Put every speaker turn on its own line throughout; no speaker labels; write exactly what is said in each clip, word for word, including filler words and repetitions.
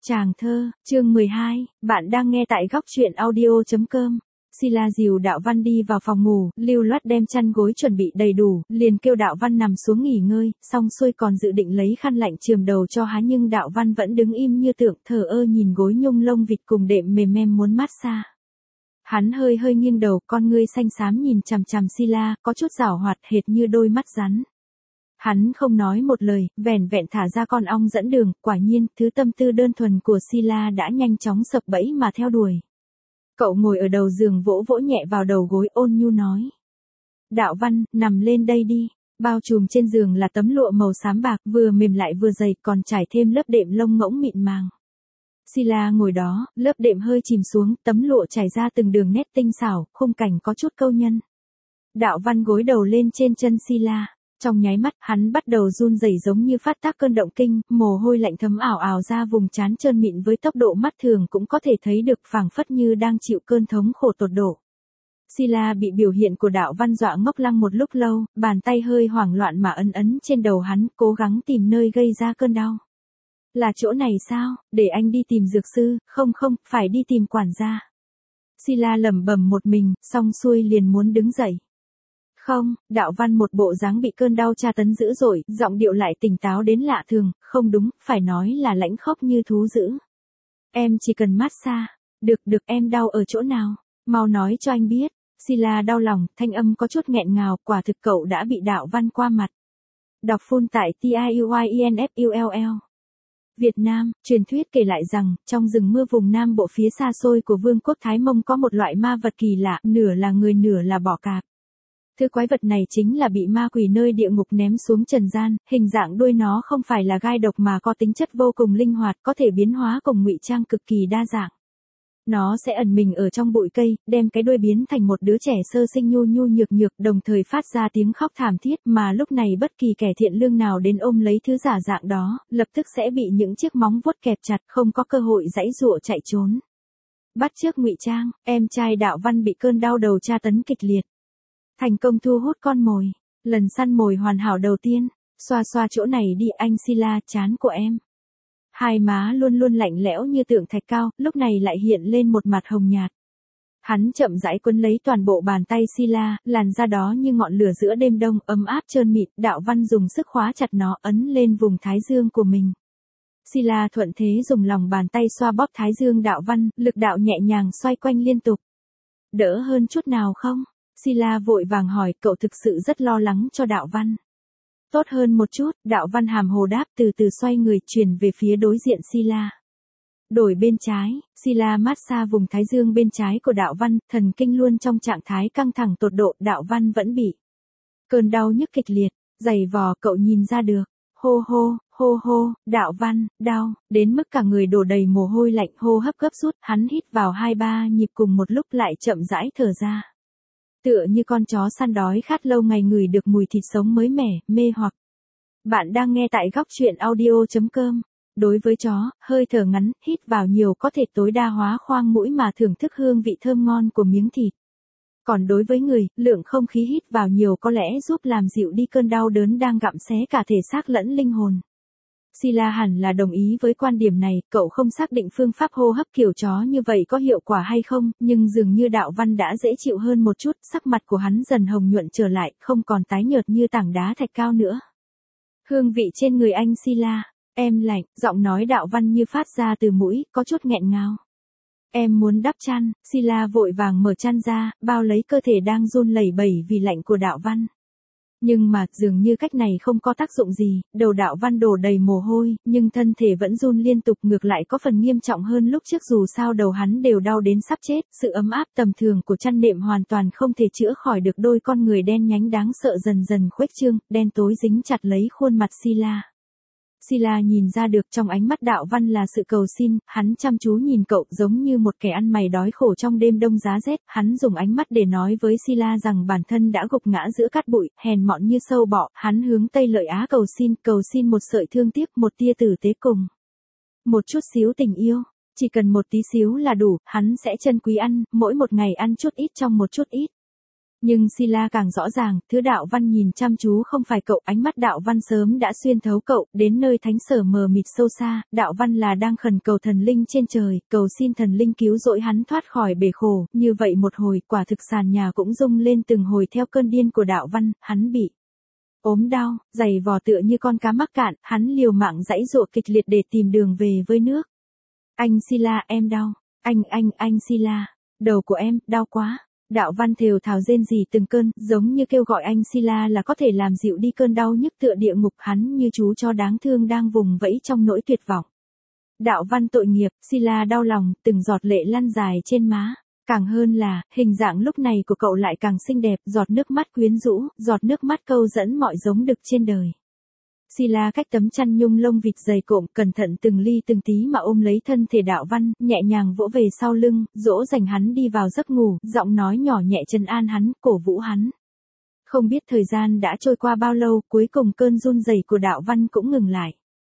Tràng thơ, chương mười hai, bạn đang nghe tại góc truyện audio.com. Sila dìu Đạo Văn đi vào phòng ngủ, lưu loát đem chăn gối chuẩn bị đầy đủ, liền kêu Đạo Văn nằm xuống nghỉ ngơi, xong xuôi còn dự định lấy khăn lạnh chườm đầu cho hắn nhưng Đạo Văn vẫn đứng im như tượng thờ ơ nhìn gối nhung lông vịt cùng đệm mềm mem muốn mát xa. Hắn hơi hơi nghiêng đầu, con ngươi xanh xám nhìn chằm chằm Sila, có chút giảo hoạt hệt như đôi mắt rắn. Hắn không nói một lời, vẻn vẹn thả ra con ong dẫn đường, quả nhiên, thứ tâm tư đơn thuần của Sila đã nhanh chóng sập bẫy mà theo đuổi. Cậu ngồi ở đầu giường vỗ vỗ nhẹ vào đầu gối ôn nhu nói. Đạo Văn, nằm lên đây đi. Bao trùm trên giường là tấm lụa màu xám bạc, vừa mềm lại vừa dày, còn trải thêm lớp đệm lông ngỗng mịn màng. Sila ngồi đó, lớp đệm hơi chìm xuống, tấm lụa trải ra từng đường nét tinh xảo, khung cảnh có chút câu nhân. Đạo Văn gối đầu lên trên chân Sila. Trong nháy mắt, hắn bắt đầu run rẩy giống như phát tác cơn động kinh, mồ hôi lạnh thấm ảo ảo ra vùng trán trơn mịn với tốc độ mắt thường cũng có thể thấy được phảng phất như đang chịu cơn thống khổ tột độ. Sila bị biểu hiện của Đạo Văn dọa ngốc lăng một lúc lâu, bàn tay hơi hoảng loạn mà ấn ấn trên đầu hắn, cố gắng tìm nơi gây ra cơn đau. Là chỗ này sao, để anh đi tìm dược sư, không không, phải đi tìm quản gia. Sila lẩm bẩm một mình, xong xuôi liền muốn đứng dậy. Không, Đạo Văn một bộ dáng bị cơn đau tra tấn dữ dội, giọng điệu lại tỉnh táo đến lạ thường, không đúng, phải nói là lãnh khốc như thú dữ. Em chỉ cần mát xa. Được được, em đau ở chỗ nào? Mau nói cho anh biết. Sila đau lòng, thanh âm có chút nghẹn ngào, quả thực cậu đã bị Đạo Văn qua mặt. Đọc full tại tiuyinfull. Việt Nam, truyền thuyết kể lại rằng, trong rừng mưa vùng Nam Bộ phía xa xôi của Vương quốc Thái Mông có một loại ma vật kỳ lạ, nửa là người nửa là bọ cạp. Thứ quái vật này chính là bị ma quỷ nơi địa ngục ném xuống trần gian, hình dạng đuôi nó không phải là gai độc mà có tính chất vô cùng linh hoạt, có thể biến hóa cùng ngụy trang cực kỳ đa dạng. Nó sẽ ẩn mình ở trong bụi cây, đem cái đuôi biến thành một đứa trẻ sơ sinh nhu nhu nhược nhược, đồng thời phát ra tiếng khóc thảm thiết, mà lúc này bất kỳ kẻ thiện lương nào đến ôm lấy thứ giả dạng đó, lập tức sẽ bị những chiếc móng vuốt kẹp chặt, không có cơ hội giãy giụa chạy trốn. Bắt chước ngụy trang, em trai Đạo Văn bị cơn đau đầu tra tấn kịch liệt. Thành công thu hút con mồi, lần săn mồi hoàn hảo đầu tiên, xoa xoa chỗ này đi anh Sila, trán của em. Hai má luôn luôn lạnh lẽo như tượng thạch cao, lúc này lại hiện lên một mặt hồng nhạt. Hắn chậm rãi quấn lấy toàn bộ bàn tay Sila, làn da đó như ngọn lửa giữa đêm đông, ấm áp trơn mịn, Đạo Văn dùng sức khóa chặt nó, ấn lên vùng thái dương của mình. Sila thuận thế dùng lòng bàn tay xoa bóp thái dương Đạo Văn, lực đạo nhẹ nhàng xoay quanh liên tục. Đỡ hơn chút nào không? Sila vội vàng hỏi, cậu thực sự rất lo lắng cho Đạo Văn. Tốt hơn một chút, Đạo Văn hàm hồ đáp, từ từ xoay người chuyển về phía đối diện Sila. Đổi bên trái, Sila mát xa vùng thái dương bên trái của Đạo Văn, thần kinh luôn trong trạng thái căng thẳng tột độ, Đạo Văn vẫn bị cơn đau nhức kịch liệt, dày vò, cậu nhìn ra được. Hô hô, hô hô, Đạo Văn, đau, đến mức cả người đổ đầy mồ hôi lạnh, hô hấp gấp rút, hắn hít vào hai ba nhịp cùng một lúc lại chậm rãi thở ra. Tựa như con chó săn đói khát lâu ngày ngửi được mùi thịt sống mới mẻ, mê hoặc. Bạn đang nghe tại góc truyện audio.com. Đối với chó, hơi thở ngắn, hít vào nhiều có thể tối đa hóa khoang mũi mà thưởng thức hương vị thơm ngon của miếng thịt. Còn đối với người, lượng không khí hít vào nhiều có lẽ giúp làm dịu đi cơn đau đớn đang gặm xé cả thể xác lẫn linh hồn. Sila hẳn là đồng ý với quan điểm này, cậu không xác định phương pháp hô hấp kiểu chó như vậy có hiệu quả hay không, nhưng dường như Đạo Văn đã dễ chịu hơn một chút, sắc mặt của hắn dần hồng nhuận trở lại, không còn tái nhợt như tảng đá thạch cao nữa. Hương vị trên người anh Sila, em lạnh, giọng nói Đạo Văn như phát ra từ mũi, có chút nghẹn ngào. Em muốn đắp chăn, Sila vội vàng mở chăn ra, bao lấy cơ thể đang run lẩy bẩy vì lạnh của Đạo Văn. Nhưng mà, dường như cách này không có tác dụng gì, đầu Đạo Văn đổ đầy mồ hôi, nhưng thân thể vẫn run liên tục, ngược lại có phần nghiêm trọng hơn lúc trước, dù sao đầu hắn đều đau đến sắp chết, sự ấm áp tầm thường của chăn nệm hoàn toàn không thể chữa khỏi được đôi con người đen nhánh đáng sợ dần dần khuếch trương, đen tối dính chặt lấy khuôn mặt Sila. Sila nhìn ra được trong ánh mắt Đạo Văn là sự cầu xin, hắn chăm chú nhìn cậu giống như một kẻ ăn mày đói khổ trong đêm đông giá rét, hắn dùng ánh mắt để nói với Sila rằng bản thân đã gục ngã giữa cát bụi, hèn mọn như sâu bọ, hắn hướng Tây Lợi Á cầu xin, cầu xin một sợi thương tiếc, một tia tử tế cùng. Một chút xíu tình yêu, chỉ cần một tí xíu là đủ, hắn sẽ trân quý ăn, mỗi một ngày ăn chút ít trong một chút ít. Nhưng Sila càng rõ ràng, thứ Đạo Văn nhìn chăm chú không phải cậu, ánh mắt Đạo Văn sớm đã xuyên thấu cậu, đến nơi thánh sở mờ mịt sâu xa, Đạo Văn là đang khẩn cầu thần linh trên trời, cầu xin thần linh cứu rỗi hắn thoát khỏi bể khổ, như vậy một hồi, quả thực sàn nhà cũng rung lên từng hồi theo cơn điên của Đạo Văn, hắn bị ốm đau, giày vò tựa như con cá mắc cạn, hắn liều mạng giãy giụa kịch liệt để tìm đường về với nước. Anh Sila, em đau, anh anh anh Sila, đầu của em, đau quá. Đạo Văn thều thào rên rỉ từng cơn, giống như kêu gọi anh Sila là có thể làm dịu đi cơn đau nhức tựa địa ngục, hắn như chú chó đáng thương đang vùng vẫy trong nỗi tuyệt vọng. Đạo Văn tội nghiệp, Sila đau lòng, từng giọt lệ lăn dài trên má. Càng hơn là, hình dạng lúc này của cậu lại càng xinh đẹp, giọt nước mắt quyến rũ, giọt nước mắt câu dẫn mọi giống đực trên đời. Sila cách tấm chăn nhung lông vịt dày cộm, cẩn thận từng ly từng tí mà ôm lấy thân thể Đạo Văn, nhẹ nhàng vỗ về sau lưng, dỗ dành hắn đi vào giấc ngủ, giọng nói nhỏ nhẹ trấn an hắn, cổ vũ hắn. Không biết thời gian đã trôi qua bao lâu, cuối cùng cơn run rẩy của Đạo Văn cũng ngừng lại.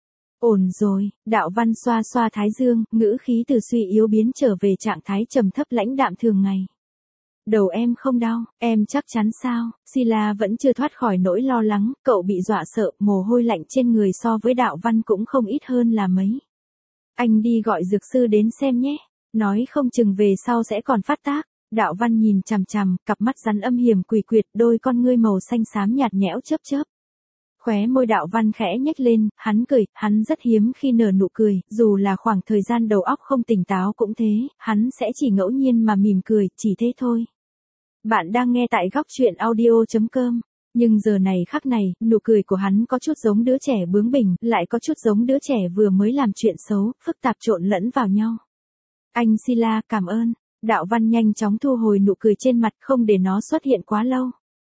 Ổn rồi, Đạo Văn xoa xoa thái dương, ngữ khí từ suy yếu biến trở về trạng thái trầm thấp lãnh đạm thường ngày. Đầu em không đau, em chắc chắn sao? Sila vẫn chưa thoát khỏi nỗi lo lắng, cậu bị dọa sợ, mồ hôi lạnh trên người so với Đạo Văn cũng không ít hơn là mấy. Anh đi gọi dược sư đến xem nhé, nói không chừng về sau sẽ còn phát tác. Đạo Văn nhìn chằm chằm, cặp mắt rắn âm hiểm quỷ quyệt, đôi con ngươi màu xanh xám nhạt nhẽo chớp chớp. Khóe môi Đạo Văn khẽ nhếch lên, hắn cười, hắn rất hiếm khi nở nụ cười, dù là khoảng thời gian đầu óc không tỉnh táo cũng thế, hắn sẽ chỉ ngẫu nhiên mà mỉm cười, chỉ thế thôi. Bạn đang nghe tại góc chuyện audio chấm com, nhưng giờ này khắc này, nụ cười của hắn có chút giống đứa trẻ bướng bỉnh, lại có chút giống đứa trẻ vừa mới làm chuyện xấu, phức tạp trộn lẫn vào nhau. Anh Sila, cảm ơn. Đạo Văn nhanh chóng thu hồi nụ cười trên mặt, không để nó xuất hiện quá lâu.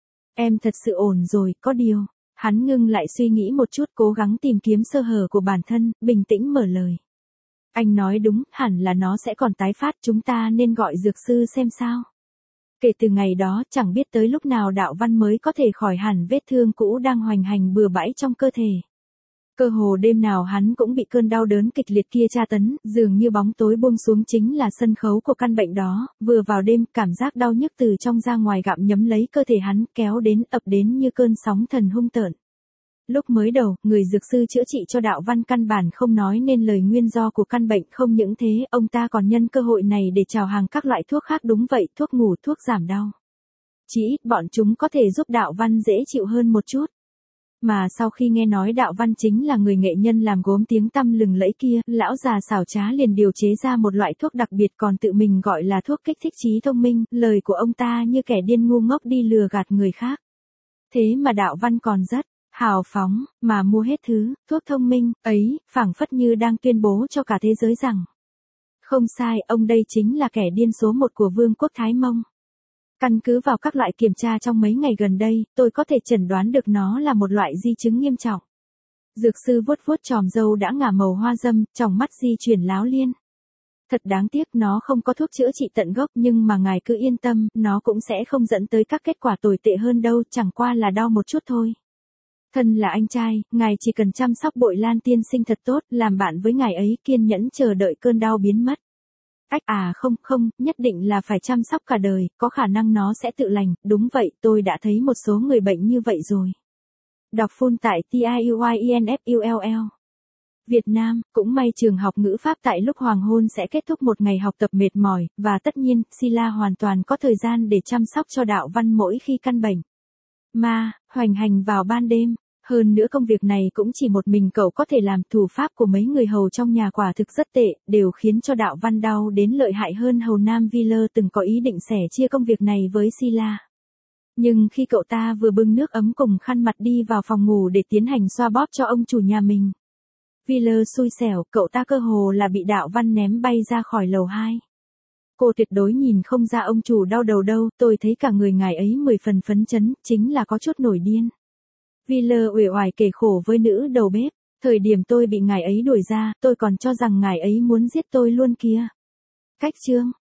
Em thật sự ổn rồi, có điều. Hắn ngưng lại suy nghĩ một chút, cố gắng tìm kiếm sơ hở của bản thân, bình tĩnh mở lời. Anh nói đúng, hẳn là nó sẽ còn tái phát, chúng ta nên gọi dược sư xem sao. Kể từ ngày đó, chẳng biết tới lúc nào Đạo Văn mới có thể khỏi hẳn vết thương cũ đang hoành hành bừa bãi trong cơ thể. Cơ hồ đêm nào hắn cũng bị cơn đau đớn kịch liệt kia tra tấn, dường như bóng tối buông xuống chính là sân khấu của căn bệnh đó, vừa vào đêm, cảm giác đau nhức từ trong ra ngoài gặm nhấm lấy cơ thể hắn, kéo đến, ập đến như cơn sóng thần hung tợn. Lúc mới đầu, người dược sư chữa trị cho Đạo Văn căn bản không nói nên lời nguyên do của căn bệnh, không những thế, ông ta còn nhân cơ hội này để chào hàng các loại thuốc khác, đúng vậy, thuốc ngủ, thuốc giảm đau. Chỉ ít bọn chúng có thể giúp Đạo Văn dễ chịu hơn một chút. Mà sau khi nghe nói Đạo Văn chính là người nghệ nhân làm gốm tiếng tăm lừng lẫy kia, lão già xảo trá liền điều chế ra một loại thuốc đặc biệt còn tự mình gọi là thuốc kích thích trí thông minh, lời của ông ta như kẻ điên ngu ngốc đi lừa gạt người khác. Thế mà Đạo Văn còn rất hào phóng, mà mua hết thứ thuốc thông minh ấy, phảng phất như đang tuyên bố cho cả thế giới rằng. Không sai, ông đây chính là kẻ điên số một của Vương quốc Thái Mông. Căn cứ vào các loại kiểm tra trong mấy ngày gần đây, tôi có thể chẩn đoán được nó là một loại di chứng nghiêm trọng. Dược sư vuốt vuốt chòm râu đã ngả màu hoa dâm, tròng mắt di chuyển láo liên. Thật đáng tiếc nó không có thuốc chữa trị tận gốc, nhưng mà ngài cứ yên tâm, nó cũng sẽ không dẫn tới các kết quả tồi tệ hơn đâu, chẳng qua là đau một chút thôi. Thân là anh trai, ngài chỉ cần chăm sóc Bội Lan tiên sinh thật tốt, làm bạn với ngài ấy, kiên nhẫn chờ đợi cơn đau biến mất. Ách à không, không, nhất định là phải chăm sóc cả đời, có khả năng nó sẽ tự lành, đúng vậy, tôi đã thấy một số người bệnh như vậy rồi. Đọc full tại tiuyinfull. Việt Nam, cũng may trường học ngữ pháp tại lúc hoàng hôn sẽ kết thúc một ngày học tập mệt mỏi, và tất nhiên, Sila hoàn toàn có thời gian để chăm sóc cho Đạo Văn mỗi khi căn bệnh mà hoành hành vào ban đêm. Hơn nữa công việc này cũng chỉ một mình cậu có thể làm, thủ pháp của mấy người hầu trong nhà quả thực rất tệ, đều khiến cho Đạo Văn đau đến lợi hại hơn hầu nam Viller từng có ý định sẻ chia công việc này với Sila. Nhưng khi cậu ta vừa bưng nước ấm cùng khăn mặt đi vào phòng ngủ để tiến hành xoa bóp cho ông chủ nhà mình, Viller xui xẻo, cậu ta cơ hồ là bị Đạo Văn ném bay ra khỏi lầu hai. Cô tuyệt đối nhìn không ra ông chủ đau đầu đâu, tôi thấy cả người ngài ấy mười phần phấn chấn, chính là có chút nổi điên. Viller uể oải kể khổ với nữ đầu bếp, thời điểm tôi bị ngài ấy đuổi ra, tôi còn cho rằng ngài ấy muốn giết tôi luôn kia. Cách chương,